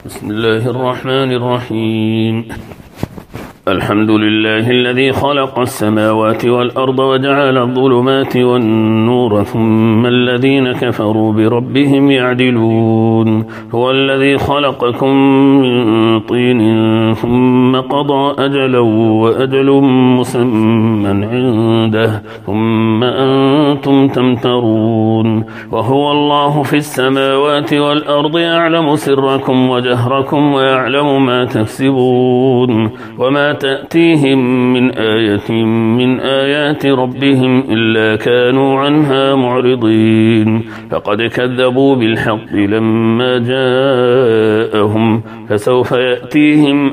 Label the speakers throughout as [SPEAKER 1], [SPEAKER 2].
[SPEAKER 1] بسم الله الرحمن الرحيم. الحمد لله الذي خلق السماوات والأرض وجعل الظلمات والنور ثم الذين كفروا بربهم يعدلون. هو الذي خلقكم من طين ثم قضى أجلا وأجل مسمى عنده ثم أنتم تمترون. وهو الله في السماوات والأرض يعلم سركم وجهركم ويعلم ما تكسبون وما تأتيهم من آية من آيات ربهم إلا كانوا عنها معرضين. فقد كذبوا بالحق لما جاءهم فسوف يأتيهم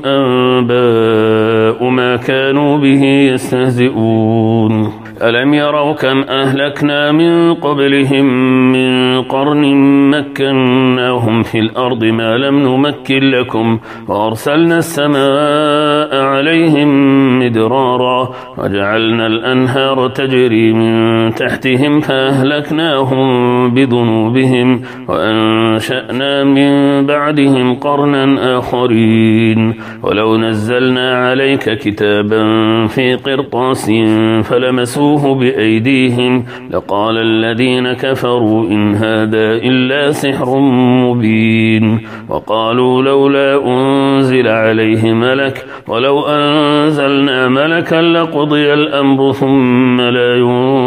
[SPEAKER 1] أنباء ما كانوا به يستهزئون. ألم يروا كم أهلكنا من قبلهم من قرن مكناهم في الأرض ما لم نمكن لكم وأرسلنا السماء عليهم مدرارا وجعلنا الأنهار تجري من تحتهم فأهلكناهم بذنوبهم وأنشأنا من بعدهم قرنا آخرين. ولو نزلنا عليك كتابا في قرطاس فلمسوه بأيديهم لقال الذين كفروا إن هذا إلا سحر مبين. وقالوا لولا أنزل عليه ملك ولو أنزلنا ملكا لقضي الأمر ثم لا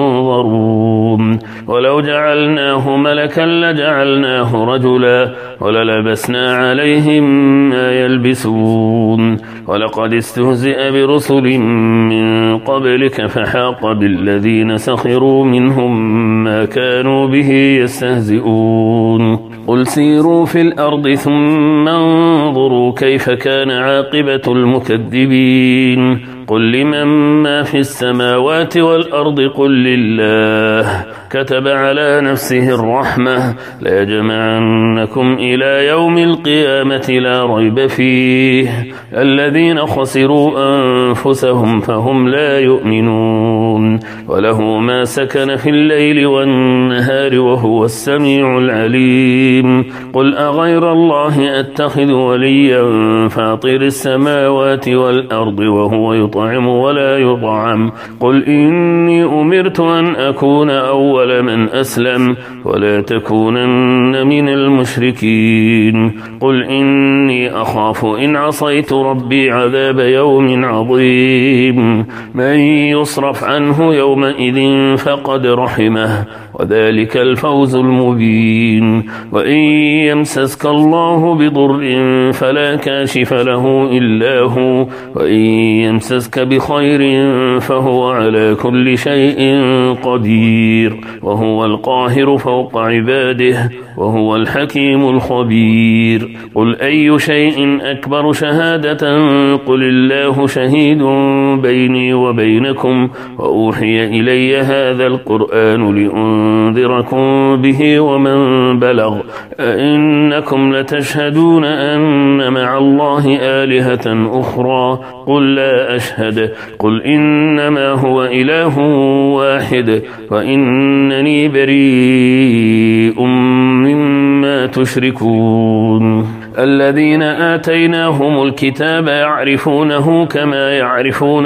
[SPEAKER 1] ينظرون. ولو جعلناه ملكا لجعلناه رجلا وللبسنا عليهم ما يلبسون. ولقد استهزئ برسل من قبلك فحاق بالذين سخروا منهم ما كانوا به يستهزئون. قل سيروا في الأرض ثم انظروا كيف كان عاقبة المكذبين. قل لمن ما في السماوات والأرض قل لله كتب على نفسه الرحمة ليجمعنكم إلى يوم القيامة لا ريب فيه الذين خسروا أنفسهم فهم لا يؤمنون. وله ما سكن في الليل والنهار وهو السميع العليم. قل أغير الله أتخذ وليا فاطر السماوات والأرض وهو يطعم ولا يطعم. قل إني أمرت أن أكون أول من أسلم ولا تكونن من المشركين. قل إني أخاف إن عصيت ربي عذاب يوم عظيم. من يصرف عنه يومئذ فقد رحمه وذلك الفوز المبين. وإن يمسسك الله بضر فلا كاشف له إلا هو وإن يمسسك بخير فهو على كل شيء قدير وهو القاهر فوق عباده وهو الحكيم الخبير. قل أي شيء أكبر شهادة قل الله شهيد بيني وبينكم وأوحي إلي هذا القرآن لأنذركم به ومن بلغ أئنكم لتشهدون أن مع الله آلهة أخرى قل لا أشهد. قل إنما هو إله واحد وإنني بريء مما تشركون. الذين آتيناهم الكتاب يعرفونه كما يعرفون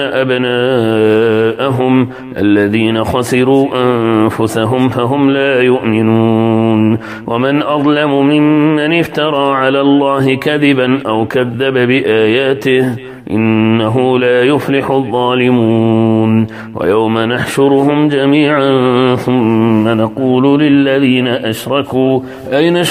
[SPEAKER 1] أبناءهم الذين خسروا أنفسهم فهم لا يؤمنون. ومن أظلم ممن افترى على الله كذبا أو كذب بآياته إنه لا يفلح الظالمون. ويوم نحشرهم جميعا ثم نقول للذين أشركوا أين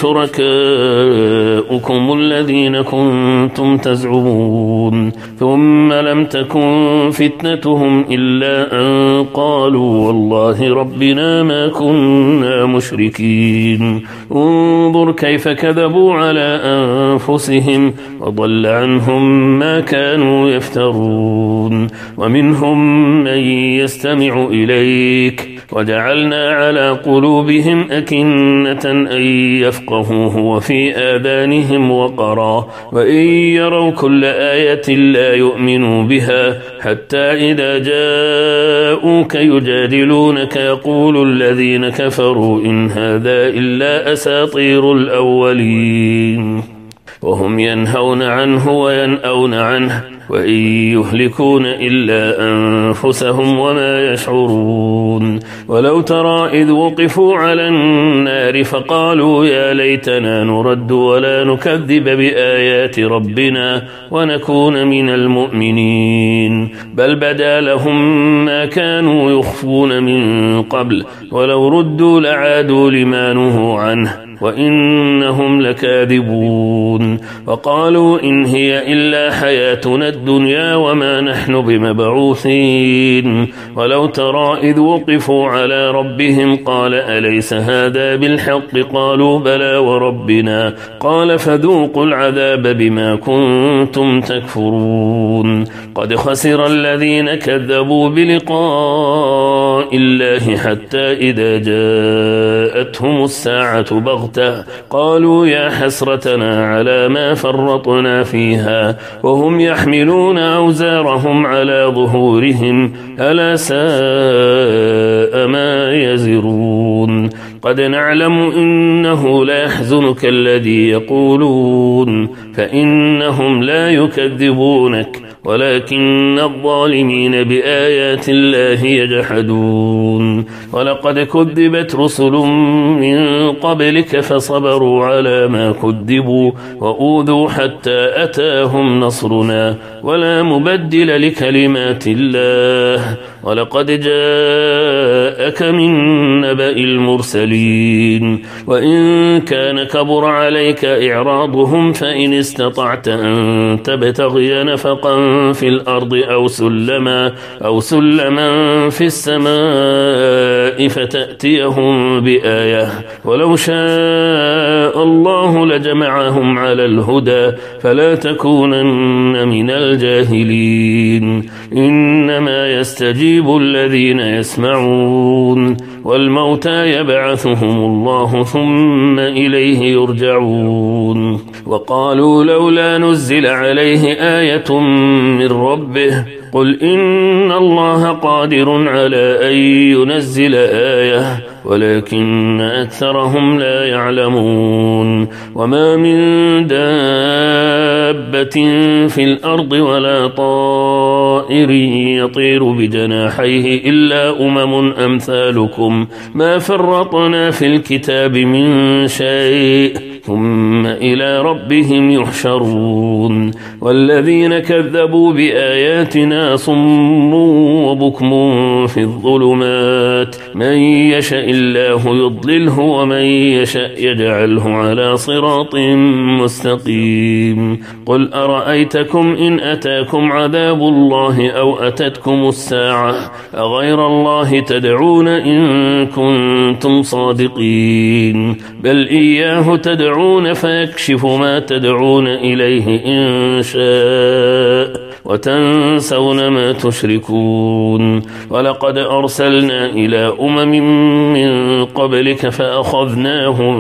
[SPEAKER 1] شركاؤكم الذين كنتم تزعمون ثم لم تكن فتنتهم إلا أن قالوا والله ربنا ما كنا مشركين. انظر كيف كذبوا على أنفسهم وضل عنهم ما كانوا يفترون. ومنهم من يستمع إليك وجعلنا على قلوبهم أكنة أن يفقهوه وفي آذانهم وقرا وإن يروا كل آية لا يؤمنوا بها حتى إذا جاءوك يجادلونك يقول الذين كفروا إن هذا إلا أساطير الأولين. وهم ينهون عنه وينأون عنه وإن يهلكون إلا أنفسهم وما يشعرون. ولو ترى إذ وقفوا على النار فقالوا يا ليتنا نرد ولا نكذب بآيات ربنا ونكون من المؤمنين بل بدا لهم ما كانوا يخفون من قبل ولو ردوا لعادوا لما نهوا عنه وإنهم لكاذبون. وقالوا إن هي إلا حياتنا الدنيا وما نحن بمبعوثين. ولو ترى إذ وقفوا على ربهم قال أليس هذا بالحق قالوا بلى وربنا قال فذوقوا العذاب بما كنتم تكفرون. قد خسر الذين كذبوا بلقاء الله حتى إذا جاءتهم الساعة بغتة قالوا يا حسرتنا على ما فرطنا فيها وهم يحملون أوزارهم على ظهورهم ألا ساء ما يزرون. قد نعلم إنه لا يحزنك الذي يقولون فإنهم لا يكذبونك ولكن الظالمين بآيات الله يجحدون. ولقد كذبت رسل من قبلك فصبروا على ما كذبوا وأوذوا حتى أتاهم نصرنا ولا مبدل لكلمات الله. ولقد جاءك من نبأ المرسلين. وإن كان كبر عليك إعراضهم فإن استطعت أن تبتغي نفقا في الأرض أو سلما في السماء فتأتيهم بآية ولو شاء الله لجمعهم على الهدى فلا تكونن من الجاهلين. إنما يستجيب الذين يسمعون والموتى يبعثهم الله ثم إليه يرجعون. وقالوا لولا نزل عليه آية من ربه قل إن الله قادر على أن ينزل آية ولكن أكثرهم لا يعلمون. وما من دابة في الأرض ولا طائر يطير بجناحيه إلا أمثالكم ما فرطنا في الكتاب من شيء ثم إلى ربهم يحشرون. والذين كذبوا بآياتنا صم وبكم في الظلمات من يشاء الله يضلله ومن يشاء يجعله على صراط مستقيم. قل أرأيتكم إن أتاكم عذاب الله أو أتتكم الساعة أغير الله تدعون إن كنتم صادقين بل إياه تدعون فيكشف ما تدعون إليه إن شاء وتنسون ما تشركون. ولقد أرسلنا إلى من قبلك فأخذناهم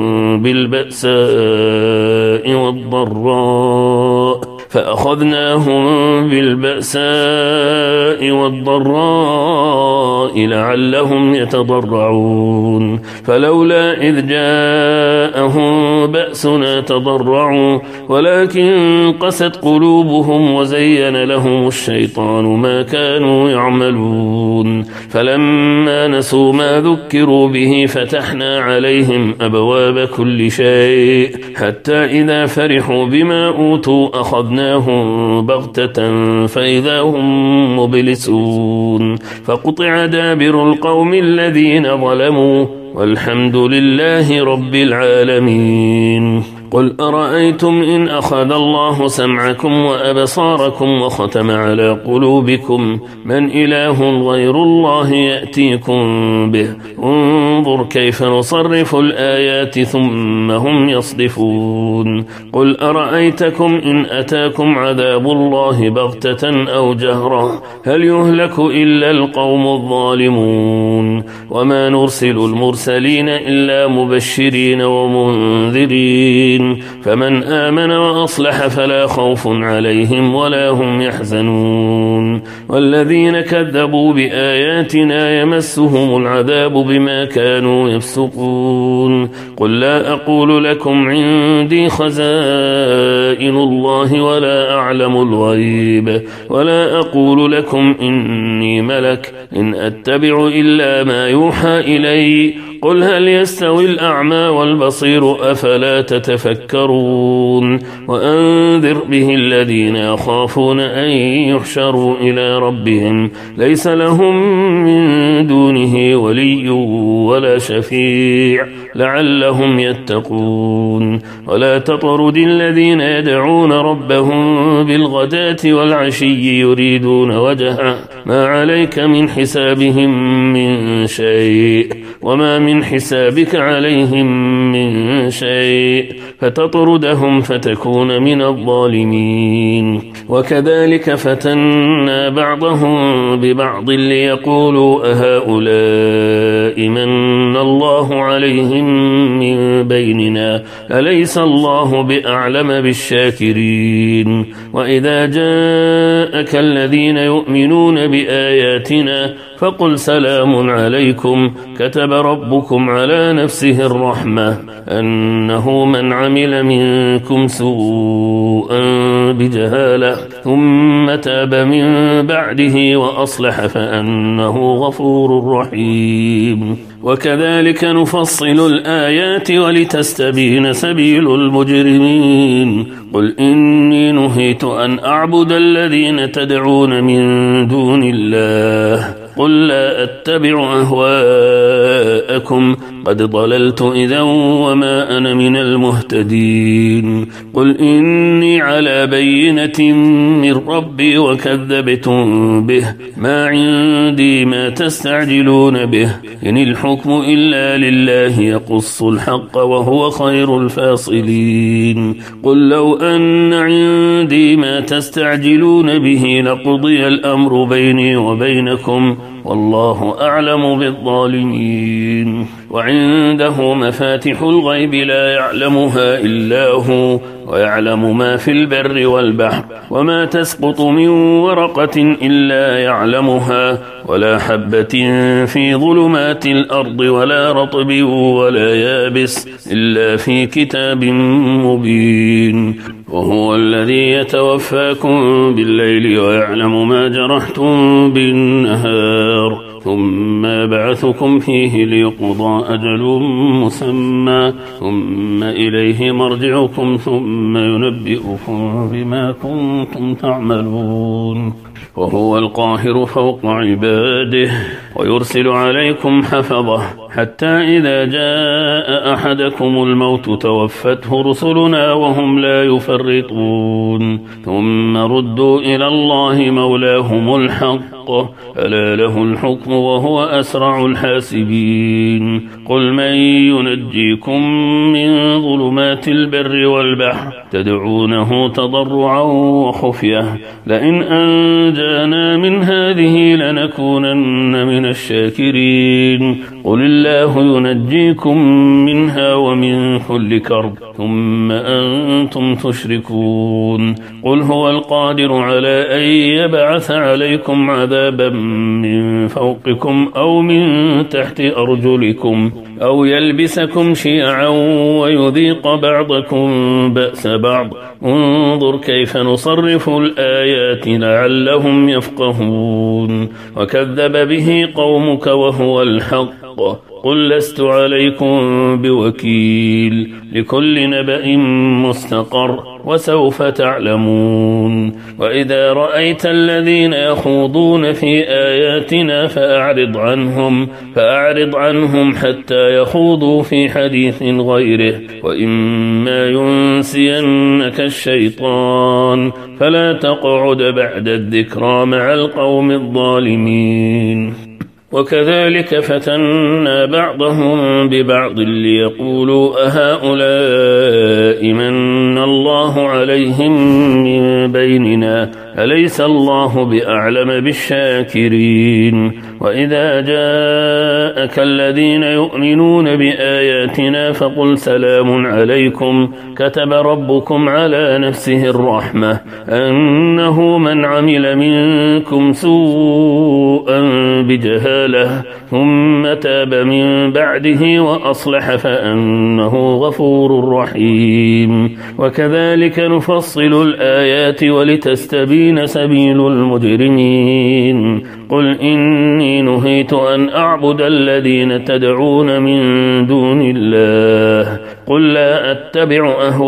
[SPEAKER 1] بالبأساء والضراء لعلهم يتضرعون. فلولا إذ جاءهم بأسنا تضرعوا ولكن قست قلوبهم وزين لهم الشيطان ما كانوا يعملون. فلما نسوا ما ذكروا به فتحنا عليهم أبواب كل شيء حتى إذا فرحوا بما أوتوا أخذناهم بغتة فإذا هم مبلسون. فقطع دابر القوم الذين ظلموا والحمد لله رب العالمين. قل أرأيتم إن أخذ الله سمعكم وأبصاركم وختم على قلوبكم من إله غير الله يأتيكم به انظر كيف نصرف الآيات ثم هم يصدفون. قل أرأيتكم إن أتاكم عذاب الله بغتة أو جهرة هل يهلك إلا القوم الظالمون. وما نرسل المرسلين إلا مبشرين ومنذرين الشاكرين فمن آمن وأصلح فلا خوف عليهم ولا هم يحزنون والذين كذبوا بآياتنا يمسهم العذاب بما كانوا يفسقون قل لا أقول لكم عندي خزائن الله ولا أعلم الغيب ولا أقول لكم إني ملك إن أتبع إلا ما يوحى إلي قل هل يستوي الأعمى والبصير أفلا تتفكرون وأنذر به الذين يخافون أن يحشروا إلى ربهم ليس لهم من دونه ولي ولا شفيع لعلهم يتقون ولا تطرد الذين يدعون ربهم بالغداة والعشي يريدون وجهه ما عليك من حسابهم من شيء وما من حسابك عليهم من شيء فتطردهم فتكون من الظالمين وكذلك فتنا بعضهم ببعض ليقولوا أهؤلاء من الله عليهم من بيننا أليس الله بأعلم بالشاكرين وإذا جاءك الذين يؤمنون بآياتنا فقل سلام عليكم كتب ربكم على نفسه الرحمة أنه من عمل منكم سوءا بجهالة ثم تاب من بعده وأصلح فأنه غفور رحيم وكذلك نفصل الآيات ولتستبين سبيل المجرمين قل إني نهيت أن أعبد الذين تدعون من دون الله قل لا أتبع أهواءكم قد ضللت إذا وما أنا من المهتدين قل إني على بينة من ربي وكذبتم به ما عندي ما تستعجلون به إن الحكم إلا لله يقص الحق وهو خير الفاصلين قل لو أن عندي ما تستعجلون به لقضي الأمر بيني وبينكم والله أعلم بالظالمين وعنده مفاتح الغيب لا يعلمها إلا هو ويعلم ما في البر والبحر وما تسقط من ورقة إلا يعلمها ولا حبة في ظلمات الأرض ولا رطب ولا يابس إلا في كتاب مبين وهو الذي يتوفاكم بالليل ويعلم ما جرحتم بالنهار ثم بعثكم فيه ليقضى أجل مسمى ثم إليه مرجعكم ثم ينبئكم بما كنتم تعملون وهو القاهر فوق عباده ويرسل عليكم حفظه حتى إذا جاء أحدكم الموت توفته رسلنا وهم لا يفرطون ثم ردوا إلى الله مولاهم الحق ألا له الحكم وهو أسرع الحاسبين قل من ينجيكم من ظلمات البر والبحر تدعونه تضرعا وخفية لئن أنجانا من هذه لنكونن من الشاكرين قل الله ينجيكم منها ومن كل كرب ثم أنتم تشركون قل هو القادر على أن يبعث عليكم عذابا من فوقكم أو من تحت أرجلكم أو يلبسكم شيعا ويذيق بعضكم بأس بعض انظر كيف نصرف الآيات لعلهم يفقهون وكذب به قومك وهو الحق قل لست عليكم بوكيل لكل نبأ مستقر وسوف تعلمون وإذا رأيت الذين يخوضون في آياتنا فأعرض عنهم حتى يخوضوا في حديث غيره وإما ينسينك الشيطان فلا تقعد بعد الذكرى مع القوم الظالمين وكذلك فتنا بعضهم ببعض ليقولوا أهؤلاء من الله عليهم من بيننا أليس الله بأعلم بالشاكرين وإذا جاءك الذين يؤمنون بآياتنا فقل سلام عليكم كتب ربكم على نفسه الرحمة أنه من عمل منكم سوءا بجهالة ثم تاب من بعده وأصلح فأنه غفور رحيم وكذلك نفصل الآيات ولتستبين سبيل المجرمين قل إني نهيت أن أعبد الذين تدعون من دون الله قل لا أتبع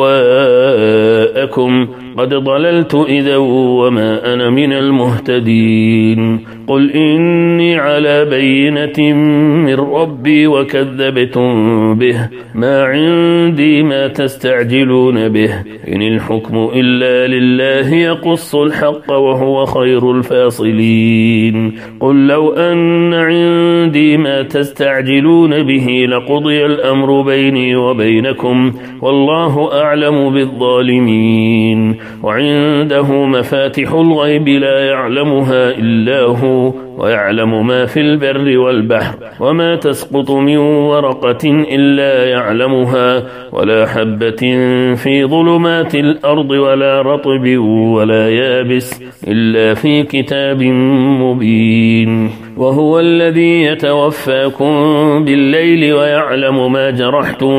[SPEAKER 1] أهواءكم قد ضللت إذا وما أنا من المهتدين قل إني على بينة من ربي وكذبتم به ما عندي ما تستعجلون به إن الحكم إلا لله يقص الحق وهو خير الفاصلين قل لو أن عندي ما تستعجلون به لقضي الأمر بيني وبينكم والله أعلم بالظالمين وعنده مفاتح الغيب لا يعلمها إلا هو ويعلم ما في البر والبحر وما تسقط من ورقة إلا يعلمها ولا حبة في ظلمات الأرض ولا رطب ولا يابس إلا في كتاب مبين وهو الذي يتوفاكم بالليل ويعلم ما جرحتم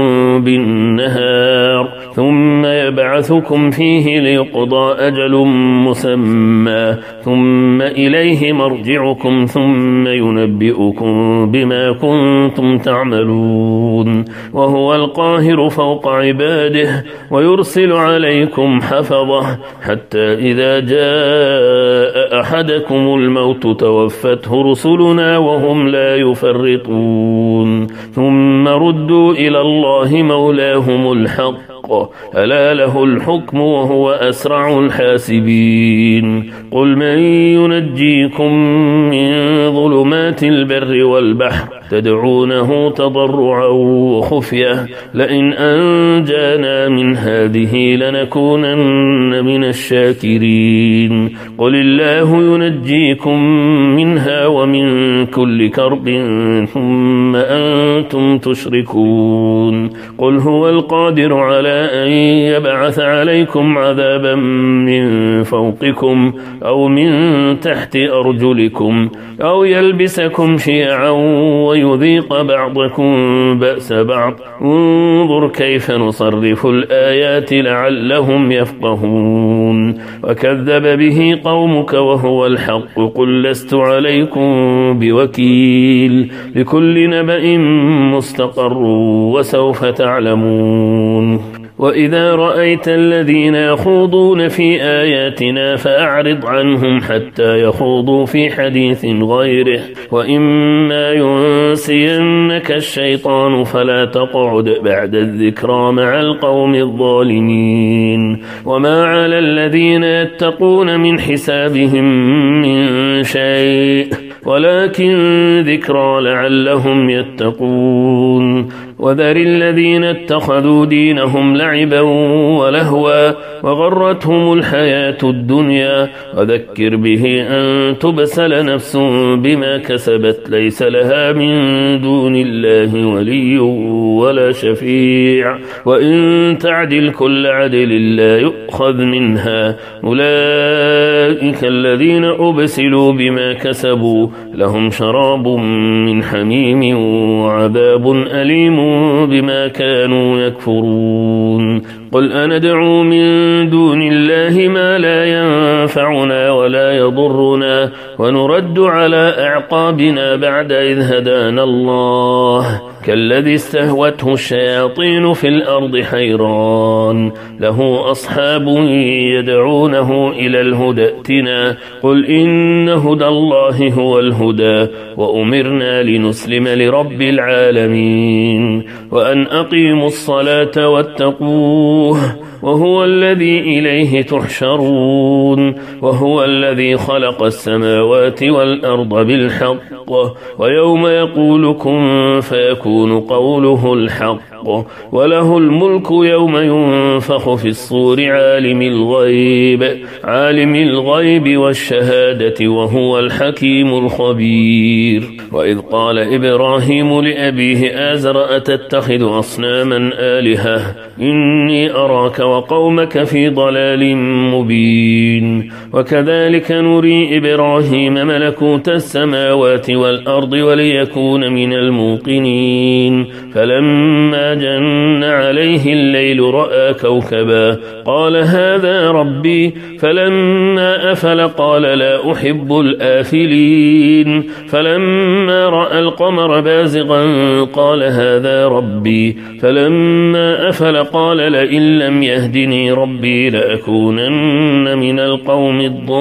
[SPEAKER 1] بالنهار ثم يبعثكم فيه ليقضى أجل مسمى ثم إليه مرجعكم ثم ينبئكم بما كنتم تعملون وهو القاهر فوق عباده ويرسل عليكم حفظه حتى إذا جاء أحدكم الموت توفته رسلنا وهم لا يفرطون ثم ردوا إلى الله مولاهم الحق ألا له الحكم وهو أسرع الحاسبين قل من ينجيكم من ظلمات البر والبحر تدعونه تضرعا وخفية لئن أنجانا من هذه لنكونن من الشاكرين قل الله ينجيكم منها ومن كل كرب ثم أنتم تشركون قل هو القادر على أن يبعث عليكم عذابا من فوقكم أو من تحت أرجلكم أو يلبسكم شيعا ويذيق بعضكم بأس بعض انظر كيف نصرف الآيات لعلهم يفقهون وكذب به قومك وهو الحق قل لست عليكم بوكيل لكل نبأ مستقر وسوف تعلمون وإذا رأيت الذين يخوضون في آياتنا فأعرض عنهم حتى يخوضوا في حديث غيره وإما ينسينك الشيطان فلا تقعد بعد الذكرى مع القوم الظالمين وما على الذين يتقون من حسابهم من شيء ولكن ذكرى لعلهم يتقون وذر الذين اتخذوا دينهم لعبا ولهوا وغرتهم الحياة الدنيا وذكر به أن تبسل نفس بما كسبت ليس لها من دون الله ولي ولا شفيع وإن تعدل كل عدل لا يؤخذ منها أولئك الذين أبسلوا بما كسبوا لهم شراب من حميم وعذاب أليم بما كانوا يكفرون قل أندعو من دون الله ما لا ينفعنا ولا يضرنا ونرد على أعقابنا بعد إذ هدانا الله كالذي استهوته الشياطين في الأرض حيران له أصحاب يدعونه إلى الهدى ائتنا قل إن هدى الله هو الهدى وأمرنا لنسلم لرب العالمين وأن أقيموا الصلاة واتقوه وهو الذي إليه تحشرون وهو الذي خلق السماوات والأرض بالحق ويوم يقول كن فيكون يكون قوله الحق وله الملك يوم ينفخ في الصور عالم الغيب والشهادة وهو الحكيم الخبير. وإذ قال إبراهيم لأبيه آزر أتتخذ أصناما آلهة إني أراك وقومك في ضلال مبين. وكذلك نري إبراهيم ملكوت السماوات والأرض وليكون من الموقنين. فلما جن عليه الليل رأى كوكبا قال هذا ربي فلما أفل قال لا أحب الآفلين. فلما رأى القمر بازغا قال هذا ربي فلما أفل قال لئن لم يهدني ربي لأكونن من القوم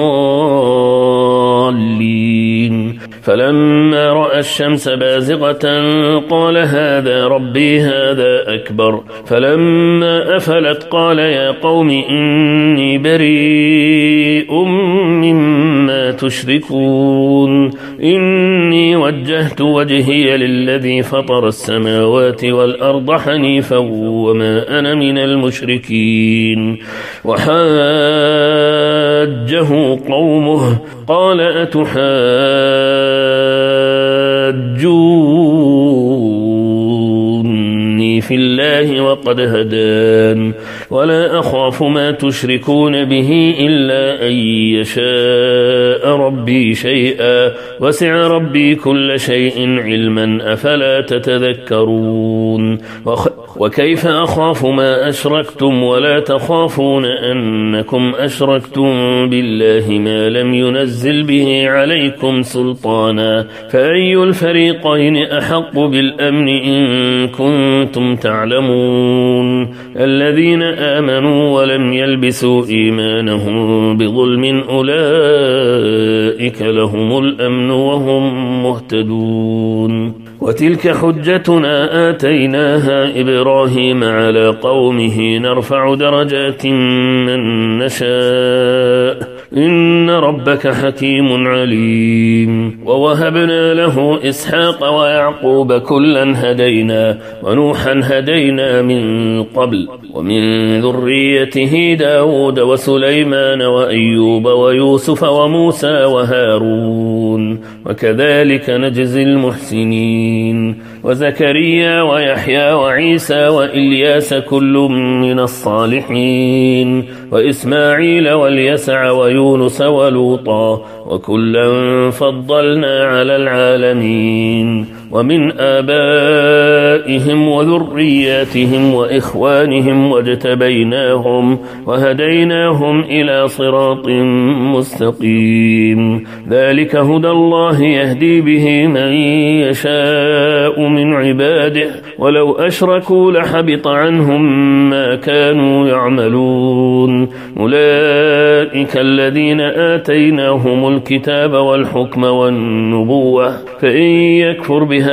[SPEAKER 1] الضالين. فلما رأى الشمس بازغة قال هذا ربي هذا أكبر. فلما أفلت قال يا قوم إني بريء مما تشركون إني وجهت وجهي للذي فطر السماوات والأرض حنيفا وما أنا من المشركين. وحاجه قومه قال أتحاجوني في الله وقد هدان ولا أخاف ما تشركون به إلا أن يشاء ربي شيئا وسع ربي كل شيء علما أفلا تتذكرون. وكيف أخاف ما أشركتم ولا تخافون أنكم أشركتم بالله ما لم ينزل به عليكم سلطانا فأي الفريقين أحق بالأمن إن كنتم تعلمون. الذين آمنوا ولم يلبسوا إيمانهم بظلم أولئك لهم الأمن وهم مهتدون. وتلك حجتنا آتيناها إبراهيم على قومه نرفع درجات من نشاء إن ربك حكيم عليم. ووهبنا له إسحاق ويعقوب كلا هدينا ونوحا هدينا من قبل ومن ذريته داود وسليمان وأيوب ويوسف وموسى وهارون وكذلك نجزي المحسنين. وزكريا ويحيى وعيسى وإلياس كل من الصالحين وإسماعيل واليسع ويونس ولوطا وكلا فضلنا على العالمين. ومن آبائهم وذرياتهم وإخوانهم واجتبيناهم وهديناهم إلى صراط مستقيم. ذلك هدى الله يهدي به من يشاء من عباده ولو أشركوا لحبط عنهم ما كانوا يعملون. أولئك الذين آتيناهم الكتاب والحكم والنبوة فإن يكفر بها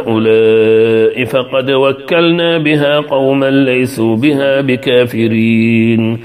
[SPEAKER 1] هؤلاء فقد وكلنا بها قوما ليسوا بها بكافرين.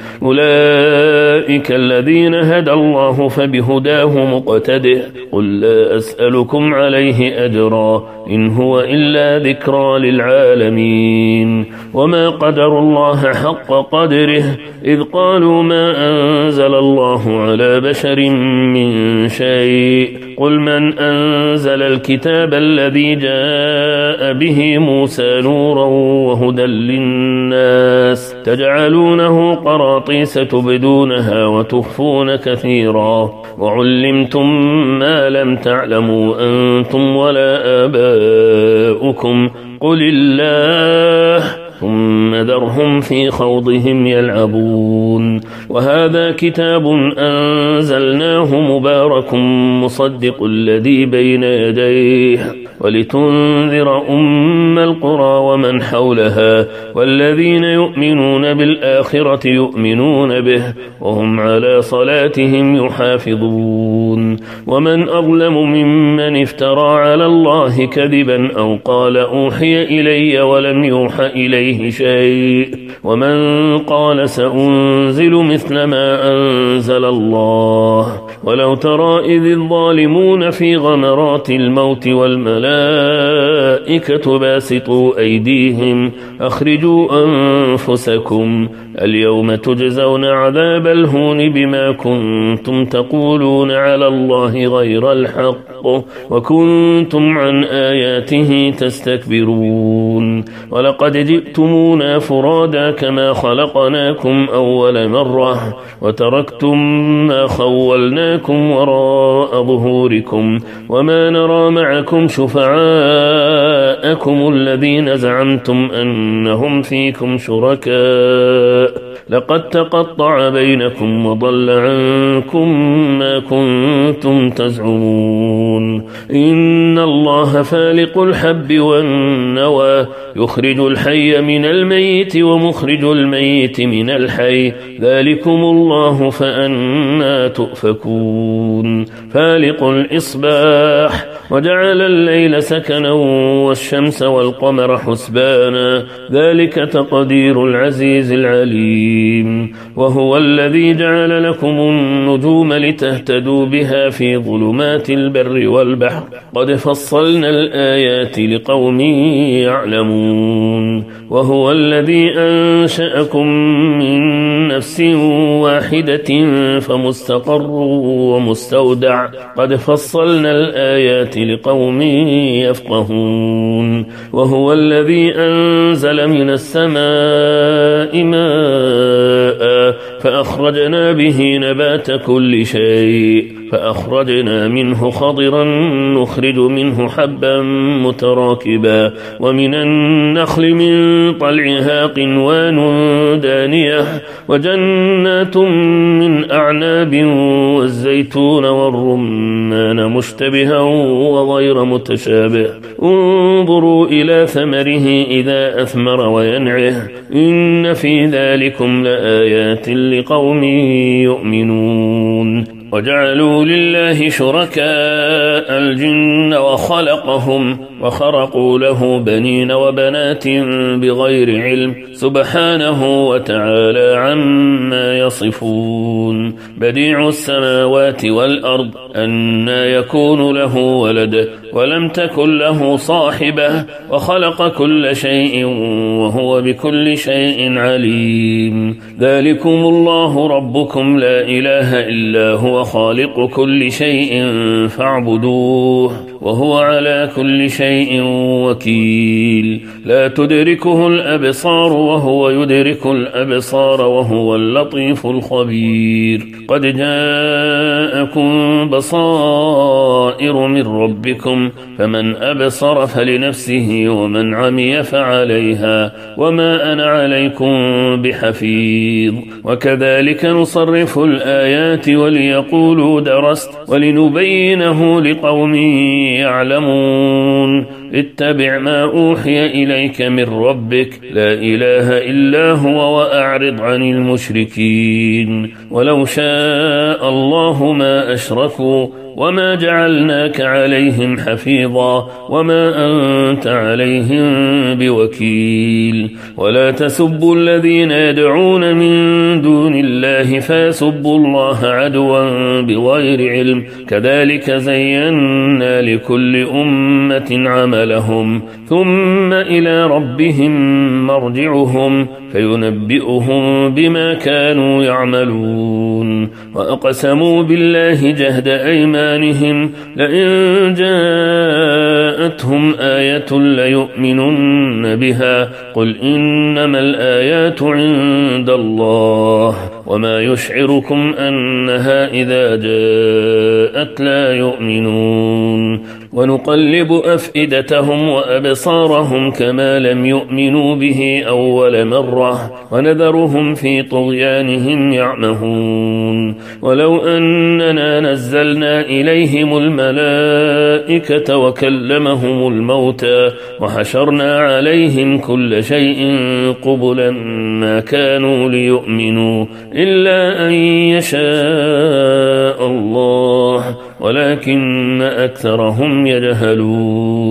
[SPEAKER 1] أولئك الذين هدى الله فبهداه مقتده قل لا أسألكم عليه أجرا إن هو إلا ذكرى للعالمين. وما قدر الله حق قدره إذ قالوا ما أنزل الله على بشر من شيء قل من أنزل الكتاب الذي جاء به موسى نورا وهدى للناس تجعلونه قراطيس تبدونها وتخفون كثيرا وعلمتم ما لم تعلموا أنتم ولا آباؤكم قل الله ثم ذرهم في خوضهم يلعبون. وهذا كتاب أنزلناه مبارك مصدق الذي بين يديه ولتنذر أم القرى ومن حولها والذين يؤمنون بالآخرة يؤمنون به وهم على صلاتهم يحافظون. ومن أظلم ممن افترى على الله كذبا أو قال أوحي إلي ولم يوحى إليه إليه شيء، ومن قال سأنزل مثل ما أنزل الله. ولو ترى إذ الظالمون في غمرات الموت والملائكة باسطوا أيديهم أخرجوا أنفسكم اليوم تجزون عذاب الهون بما كنتم تقولون على الله غير الحق وكنتم عن آياته تستكبرون. ولقد جئتمونا فرادا كما خلقناكم أول مرة وتركتم ما خولناكم وراء ظهوركم وما نرى معكم شفعاءكم الذين زعمتم أنهم فيكم شركاء لقد تقطع بينكم وضل عنكم ما كنتم تزعمون. إن الله فالق الحب والنوى يخرج الحي من الميت ومخرج الميت من الحي ذلكم الله فأنا تؤفكون. فالق الإصباح وجعل الليل سكنا والشمس والقمر حسبانا ذلك تقدير العزيز العليم. وهو الذي جعل لكم النجوم لتهتدوا بها في ظلمات البر والبحر قد فصلنا الآيات لقوم يعلمون. وهو الذي أنشأكم من نفس واحدة فمستقر ومستودع قد فصلنا الآيات لقوم يفقهون. وهو الذي أنزل من السماء ماء فأخرجنا به نبات كل شيء فأخرجنا منه خضرا نخرج منه حبا متراكبا ومن النخل من طلعها قنوان دانية وجنات من أعناب والزيتون والرمان مشتبها وغير متشابه انظروا إلى ثمره إذا أثمر وينعه إن في ذلكم لآيات لقوم يؤمنون. وجعلوا لله شركاء الجن وخلقهم وخرقوا له بنين وبنات بغير علم سبحانه وتعالى عما يصفون. بديع السماوات والأرض أنى يكون له ولد ولم تكن له صاحبة وخلق كل شيء وهو بكل شيء عليم. ذلكم الله ربكم لا إله إلا هو خالق كل شيء فاعبدوه وهو على كل شيء وكيل. لا تدركه الأبصار وهو يدرك الأبصار وهو اللطيف الخبير. قد جاءكم بصائر من ربكم فمن أبصر فلنفسه ومن عمي فعليها وما أنا عليكم بحفيظ. وكذلك نصرف الآيات وليقولوا درست ولنبينه لقوم يعلمون. اتبع ما أوحي إليك من ربك لا إله إلا هو وأعرض عن المشركين. ولو شاء الله ما أشركوا وما جعلناك عليهم حفيظا وما أنت عليهم بوكيل. ولا تسبوا الذين يدعون من دون الله فيسبوا الله عدوا بغير علم كذلك زينا لكل أمة عملهم ثم إلى ربهم مرجعهم فينبئهم بما كانوا يعملون. وأقسموا بالله جهد أيمانهم لئن جاءتهم آية ليؤمنن بها قل إنما الآيات عند الله وما يشعركم أنها إذا جاءت لا يؤمنون. ونقلب أفئدتهم وأبصارهم كما لم يؤمنوا به أول مرة ونذرهم في طغيانهم يعمهون. ولو أننا نزلنا إليهم الملائكة وكلمهم الموتى وحشرنا عليهم كل شيء قبلا ما كانوا ليؤمنوا إلا أن يشاء الله ولكن أكثرهم يجهلون.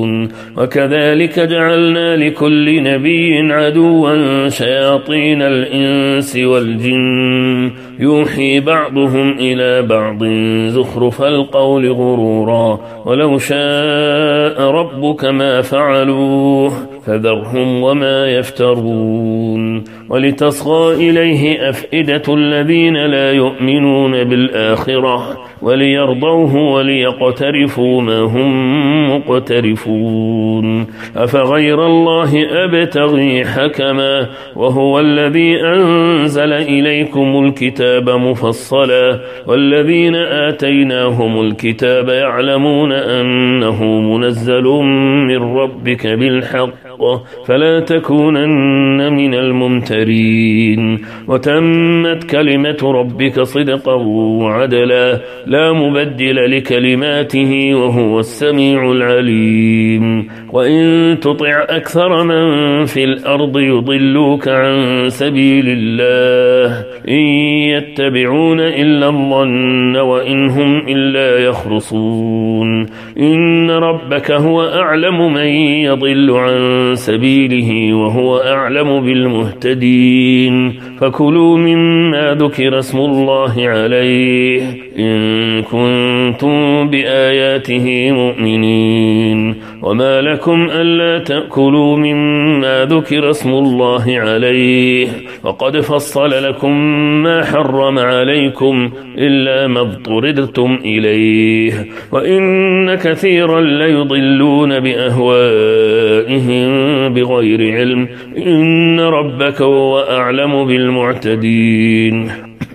[SPEAKER 1] وكذلك جعلنا لكل نبي عدوا شياطين الإنس والجن يوحي بعضهم إلى بعض زخرف القول غرورا ولو شاء ربك ما فعلوه فذرهم وما يفترون ولتصغى إليه أفئدة الذين لا يؤمنون بالآخرة وليرضوه وليقترفوا ما هم مقترفون أفغير الله أبتغي حكما وهو الذي أنزل إليكم الكتاب مفصلا والذين آتيناهم الكتاب يعلمون أنه منزل من ربك بالحق فلا تكونن من الممترين وتمت كلمة ربك صدقا وعدلا لا مبدل لكلماته وهو السميع العليم وإن تطع أكثر من في الأرض يضلوك عن سبيل الله إن يتبعون إلا الظن وإن هم إلا يخرصون إن ربك هو أعلم من يضل عن سبيله وهو أعلم بالمهتدين فكلوا مما ذكر اسم الله عليه إن كنتم بآياته مؤمنين وما لكم ألا تأكلوا مما ذكر اسم الله عليه وقد فصل لكم ما حرم عليكم إلا ما اضطررتم إليه وإن كثيرا ليضلون بأهوائهم بغير علم إن ربك هو أعلم بالمعتدين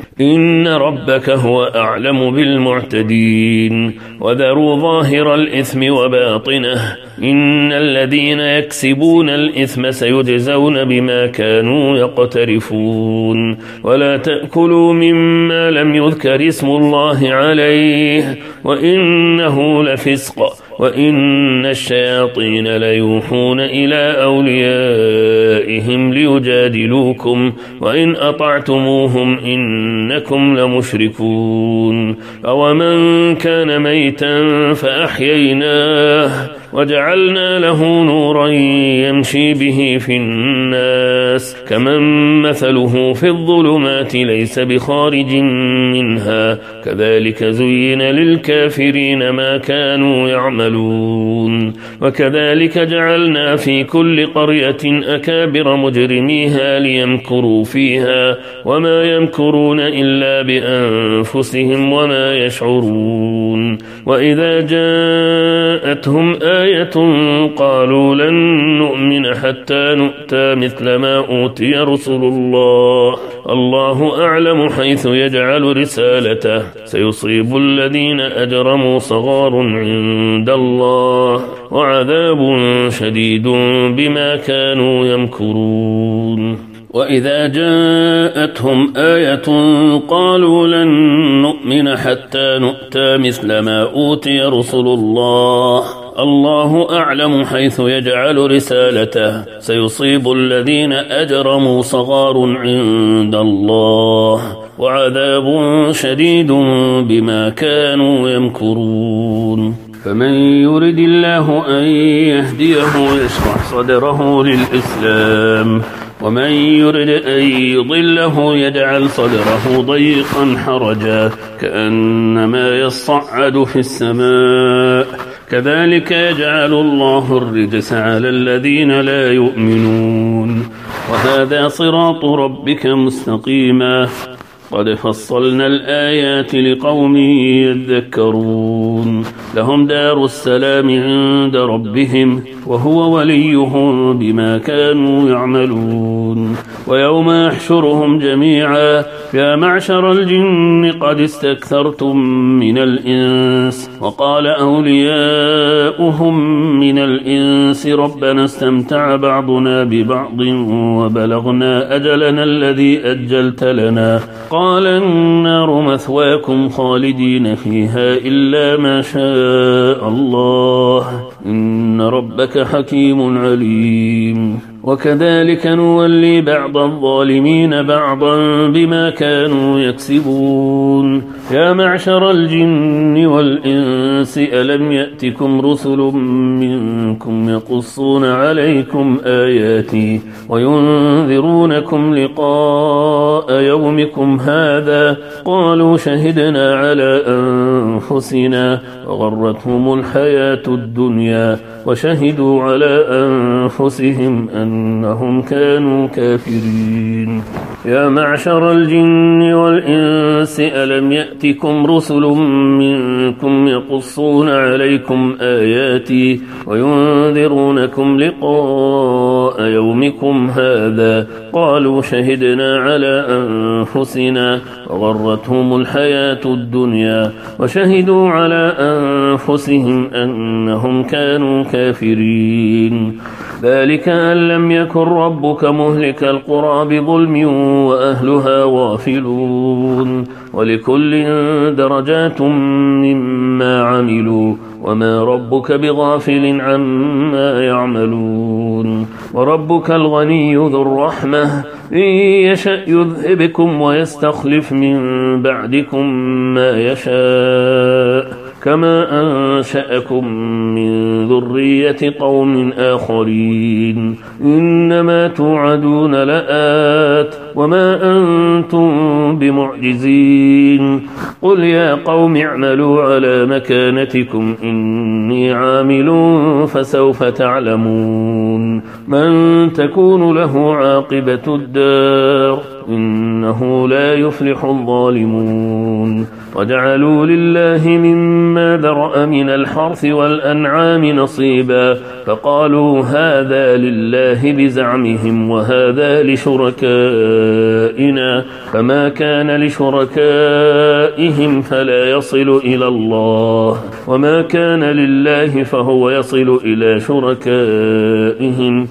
[SPEAKER 1] وذروا ظاهر الإثم وباطنه إن الذين يكسبون الإثم سيجزون بما كانوا يقترفون ولا تأكلوا مما لم يذكر اسم الله عليه وإنه لفسق وإن الشياطين ليوحون إلى أوليائهم ليجادلوكم وإن أطعتموهم إنكم لمشركون أومن كان ميتا فأحييناه وجعلنا له نورا يمشي به في الناس كمن مثله في الظلمات ليس بخارج منها كذلك زين للكافرين ما كانوا يعملون وكذلك جعلنا في كل قرية أكابر مجرميها ليمكروا فيها وما يمكرون إلا بأنفسهم وما يشعرون وإذا جاءتهم آية قالوا لن نؤمن حتى نؤتى مثل ما أوتي رسل الله أعلم حيث يجعل رسالته سيصيب الذين أجرموا صغار عند الله وعذاب شديد بما كانوا يمكرون وإذا جاءتهم آية قالوا لن نؤمن حتى نؤتى مثل ما أوتي رسل الله أعلم حيث يجعل رسالته سيصيب الذين أجرموا صغار عند الله وعذاب شديد بما كانوا يمكرون فمن يرد الله أن يهديه يشرح صدره للإسلام ومن يرد أن يضله يجعل صدره ضيقا حرجا كأنما يصعد في السماء كذلك يجعل الله الرجس على الذين لا يؤمنون وهذا صراط ربك مستقيما قد فصلنا الآيات لقوم يذكرون لهم دار السلام عند ربهم وهو وليهم بما كانوا يعملون ويوم يحشرهم جميعا يا معشر الجن قد استكثرتم من الإنس وقال أولياؤهم من الإنس ربنا استمتع بعضنا ببعض وبلغنا أجلنا الذي أجلت لنا قال النار مثواكم خالدين فيها إلا ما شاء الله إن ربك حكيم عليم وكذلك نولي بعض الظالمين بعضا بما كانوا يكسبون يا معشر الجن والإنس ألم يأتكم رسل منكم يقصون عليكم آياتي وينذرونكم لقاء يومكم هذا قالوا شهدنا على أنفسنا وغرتهم الحياة الدنيا وشهدوا على أنفسهم أنهم كانوا كافرين يا معشر الجن والإنس ألم يأتكم رسل منكم يقصون عليكم آياتي وينذرونكم لقاء يومكم هذا قالوا شهدنا على أنفسنا وغرتهم الحياة الدنيا وشهدوا على أنفسهم أنهم كانوا كافرين ذلك أن لم يكن ربك مهلك القرى بظلم وأهلها غافلون ولكل درجات مما عملوا وما ربك بغافل عما يعملون وربك الغني ذو الرحمة إن يشأ يذهبكم ويستخلف من بعدكم ما يشاء كما أنشأكم من ذرية قوم آخرين إنما توعدون لآت وما أنتم بمعجزين قل يا قوم اعملوا على مكانتكم إني عامل فسوف تعلمون من تكون له عاقبة الدار إنه لا يفلح الظالمون وجعلوا لله مما ذرأ من الحرث والأنعام نصيبا فقالوا هذا لله بزعمهم وهذا لشركائنا فما كان لشركائهم فلا يصل إلى الله وما كان لله فهو يصل إلى شركائهم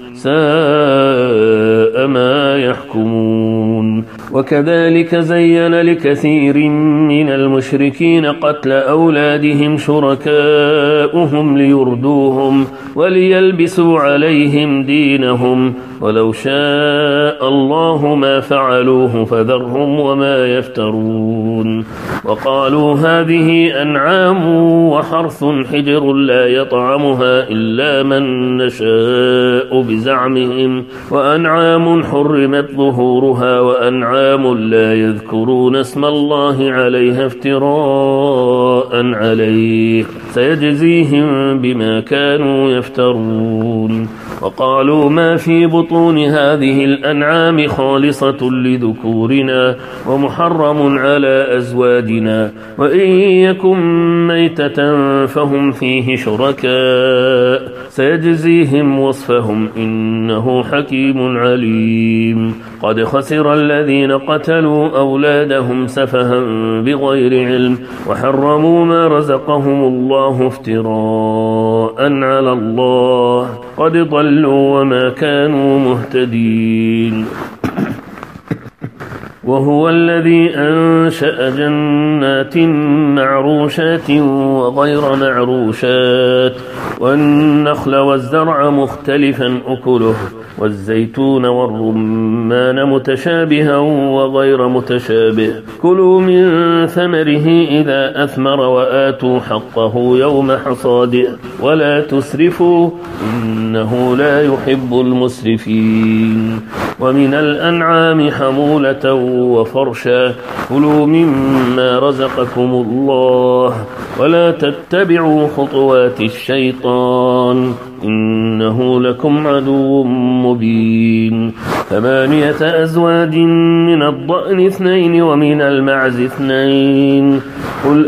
[SPEAKER 1] ساء ما يحكمون وكذلك زين لكثير من المشركين قتل أولادهم شركاؤهم ليردوهم وليلبسوا عليهم دينهم ولو شاء الله ما فعلوه فذرهم وما يفترون وقالوا هذه أنعام وحرث حجر لا يطعمها إلا من نشاء بزعمهم وأنعام حرمت ظهورها وأنعام لا يذكرون اسم الله عليها افتراء عليه سيجزيهم بما كانوا يفترون وقالوا ما في بطون هذه الأنعام خالصة لذكورنا ومحرم على أزواجنا وإن يكن ميتة فهم فيه شركاء سيجزيهم وصفهم إنه حكيم عليم قد خسر الذين قتلوا أولادهم سفها بغير علم وحرموا ما رزقهم الله افتراء على الله قد ضلوا وما كانوا مهتدين وهو الذي أنشأ جنات معروشات وغير معروشات والنخل والزرع مختلفا أكله والزيتون والرمان متشابها وغير متشابه كلوا من ثمره إذا أثمر وآتوا حقه يوم حصاده ولا تسرفوا إنه لا يحب المسرفين ومن الأنعام حمولة وفرشا كلوا مما رزقكم الله ولا تتبعوا خطوات الشيطان إنه لكم عدو مبين 8 أزواج من الضأن 2 ومن المعز 2 قل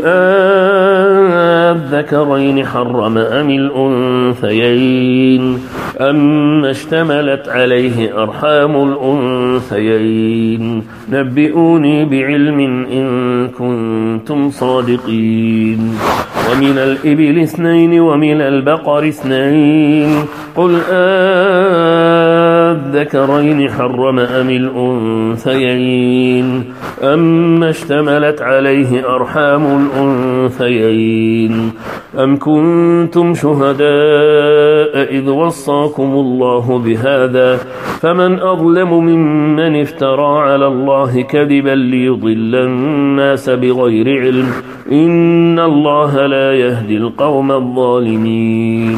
[SPEAKER 1] الذكرين حرم أم الأنثيين أما اشتملت عليه أرحام الأنثيين نبئوني بعلم إن كنتم صادقين ومن الإبل 2 ومن البقر 2 قل الذكرين حرم أم الأنثيين أما اشتملت عليه أرحام الأنثيين أم كنتم شهداء إذ وصاكم الله بهذا فمن أظلم ممن افترى على الله كذبا ليضل الناس بغير علم إن الله لا يهدي القوم الظالمين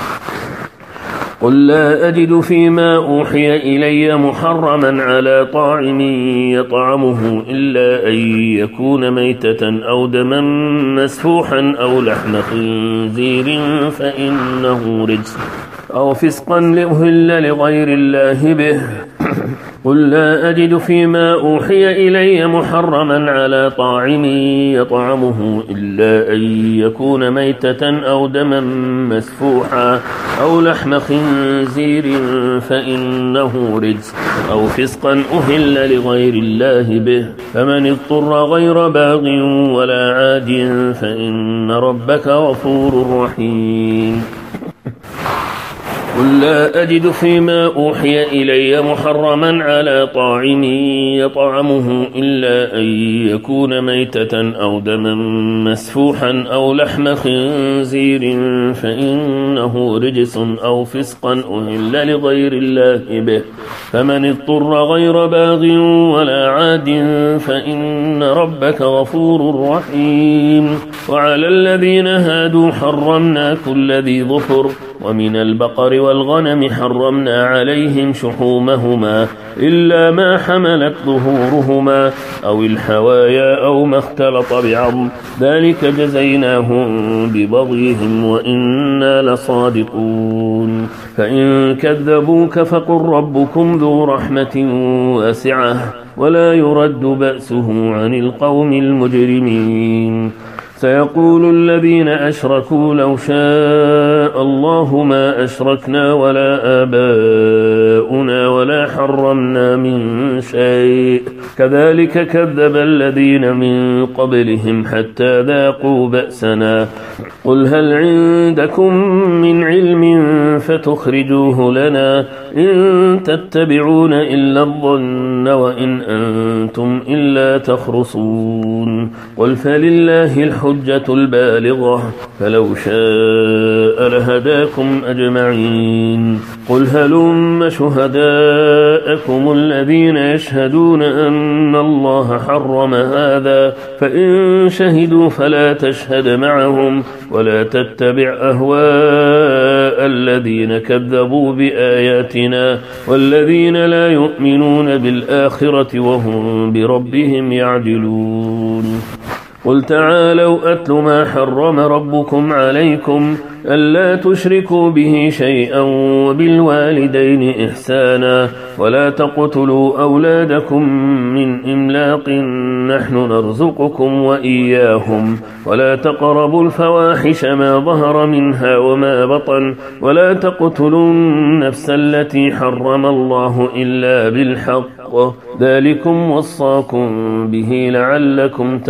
[SPEAKER 1] قل لا أجد فيما أوحي إلي محرما على طاعم يطعمه إلا أن يكون ميتة أو دما مسفوحا أو لحم خنزير فإنه رجس أو فسقا أهل لغير الله به قل لا أجد فيما أوحي إلي محرما على طاعم يطعمه إلا أن يكون ميتة أو دما مسفوحا أو لحم خنزير فإنه رجس أو فسقا أهل لغير الله به فمن اضطر غير باغ ولا عاد فإن ربك غفور رحيم قل لا أجد فيما أوحي إلي محرما على طاعم يطعمه إلا أن يكون ميتة أو دما مسفوحا أو لحم خنزير فإنه رجس أو فسقا أهل لغير الله به فمن اضطر غير باغ ولا عاد فإن ربك غفور رحيم وعلى الذين هادوا حرمنا كل ذي ظفر ومن البقر والغنم حرمنا عليهم شحومهما إلا ما حملت ظهورهما أو الحوايا أو ما اختلط بعظم ذلك جزيناهم ببغيهم وإنا لصادقون فإن كذبوك فقل ربكم ذو رحمة واسعة ولا يرد بأسه عن القوم المجرمين سيقول الذين أشركوا لو شاء الله ما أشركنا ولا آباؤنا ولا حرمنا من شيء كذلك كذب الذين من قبلهم حتى ذاقوا بأسنا قل هل عندكم من علم فتخرجوه لنا إن تتبعون إلا الظن وإن أنتم إلا تخرصون قل فلله الحجة البالغة فلو شاء لهداكم أجمعين قل هلم شهداءكم الذين يشهدون أن الله حرم هذا فإن شهدوا فلا تشهد معهم ولا تتبع أهواء الذين كذبوا بآياتنا والذين لا يؤمنون بالآخرة وهم بربهم يعدلون قل تعالوا أتل ما حرم ربكم عليكم ألا تشركوا به شيئا وبالوالدين إحسانا ولا تقتلوا أولادكم من إملاق نحن نرزقكم وإياهم ولا تقربوا الفواحش ما ظهر منها وما بطن ولا تقتلوا النفس التي حرم الله إلا بالحق ذلكم وصاكم به لعلكم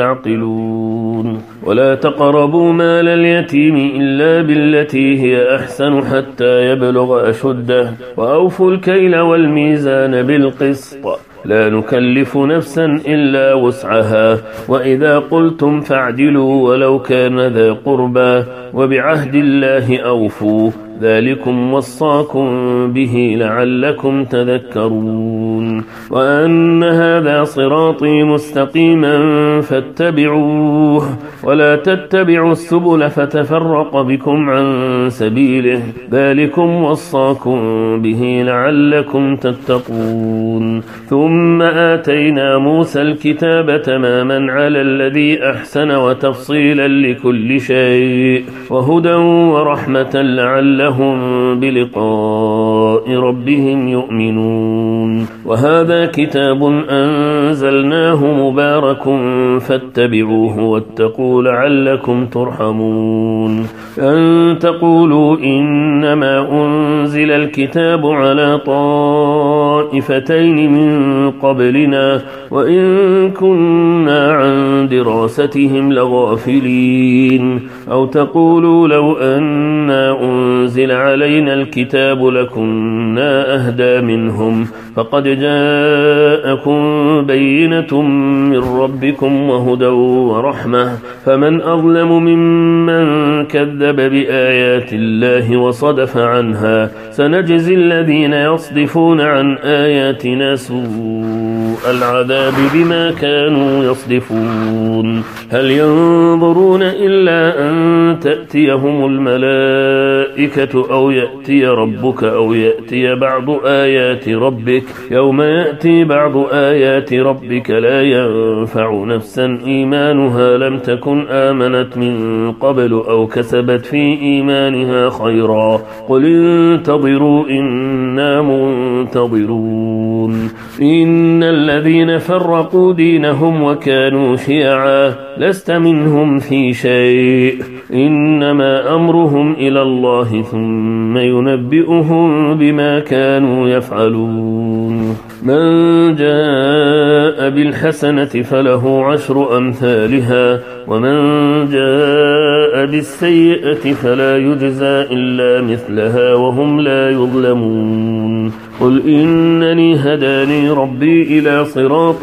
[SPEAKER 1] تعقلون ولا تقربوا مال اليتيم إلا بالتي هي أحسن حتى يبلغ أشده وأوفوا الكيل والميزان بالقسط لا نكلف نفسا إلا وسعها وإذا قلتم فاعدلوا ولو كان ذا قربى وبعهد الله أوفوا ذلكم وصاكم به لعلكم تذكرون وأن هذا صراطي مستقيما فاتبعوه ولا تتبعوا السبل فتفرق بكم عن سبيله ذلكم وصاكم به لعلكم تتقون ثم آتينا موسى الكتاب تماما على الذي أحسن وتفصيلا لكل شيء وهدى ورحمة لعلهم بلقاء ربهم يؤمنون وهذا كتاب أنزلناه مبارك فاتبعوه واتقوا لعلكم ترحمون أن تقولوا إنما أنزل الكتاب على طائفتين من قبلنا وإن كنا عن عن دراستهم لغافلين أو تقولوا لو أنا أنزل علينا الكتاب لكنا أهدى منهم فقد جاءكم بينة من ربكم وهدى ورحمة فمن أظلم ممن كذب بآيات الله وصدف عنها سنجزي الذين يصدفون عن آياتنا سوء العذاب بما كانوا يصدفون هل ينظرون إلا أن تأتيهم الملائكة أو يأتي ربك أو يأتي بعض آيات ربك يوم يأتي بعض آيات ربك لا ينفع نفسا إيمانها لم تكن آمنت من قبل أو كسبت في إيمانها خيرا قل انتظروا إنا منتظرون إن الذين فرقوا دينهم وكانوا شيعا لست منهم في شيء إنما أمرهم إلى الله ثم ينبئهم بما كانوا يفعلون من جاء بالحسنة فله 10 أمثالها ومن جاء بالسيئة فلا يجزى إلا مثلها وهم لا يظلمون قل إنني هداني ربي إلى صراط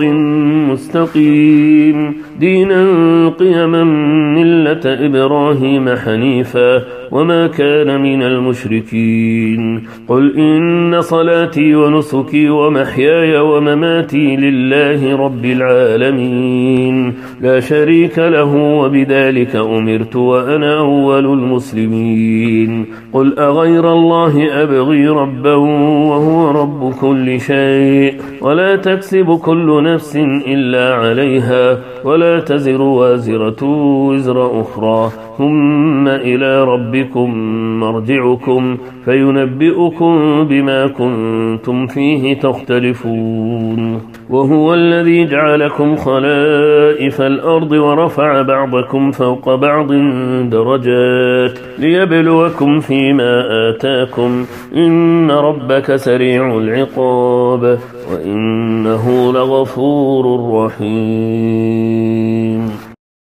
[SPEAKER 1] مستقيم دينا قيما ملة إبراهيم حنيفا وما كان من المشركين قل إن صلاتي ونسكي ومحياي ومماتي لله رب العالمين لا شريك له وبذلك أمرت وأنا أول المسلمين قل أغير الله أبغي ربا وهو رب كل شيء ولا تكسب كل نفس إلا عليها ولا تزر وازرة وزر أخرى ثم إلى ربكم مرجعكم فينبئكم بما كنتم فيه تختلفون وهو الذي جعلكم خلائف الأرض ورفع بعضكم فوق بعض درجات ليبلوكم فيما آتاكم إن ربك سريع العقاب وإنه لغفور رحيم